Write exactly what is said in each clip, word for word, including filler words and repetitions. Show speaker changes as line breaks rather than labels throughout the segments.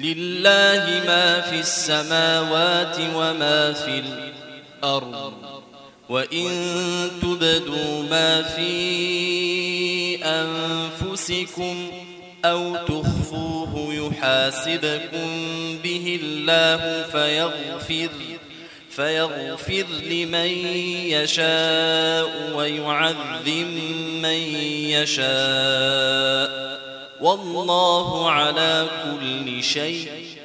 لله ما في السماوات وما في الأرض وإن تبدوا ما في أنفسكم أو تخفوه يحاسبكم به الله فيغفر فيغفر لمن يشاء ويعذب من يشاء والله على كل شيء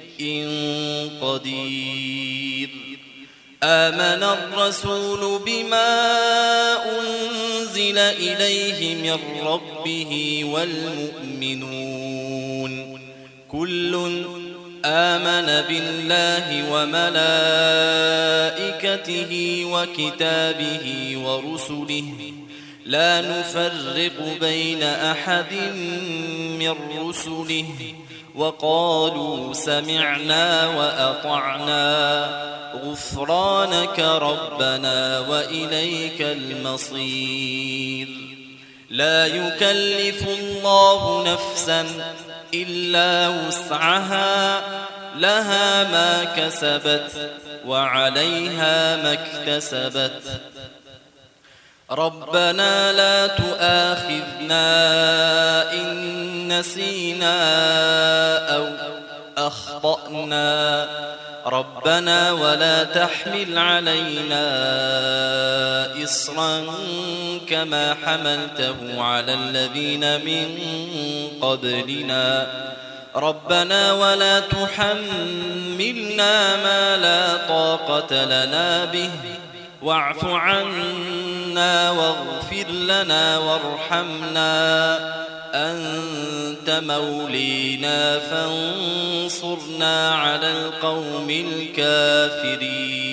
قدير. آمن الرسول بما أنزل إليه من ربه والمؤمنون كل آمن بالله وملائكته وكتابه ورسله لا نفرق بين أحد من رسله وقالوا سمعنا وأطعنا غفرانك ربنا وإليك المصير. لا يكلف الله نفسا إلا وسعها لها ما كسبت وعليها ما اكتسبت. ربنا لا تؤاخذنا إن نسينا أو أخطأنا ربنا ولا تحمل علينا إصرا كما حملته على الذين من قبلنا ربنا ولا تحملنا ما لا طاقة لنا به واعف عنا واغفر لنا وارحمنا أنت مولينا فانصرنا على القوم الكافرين.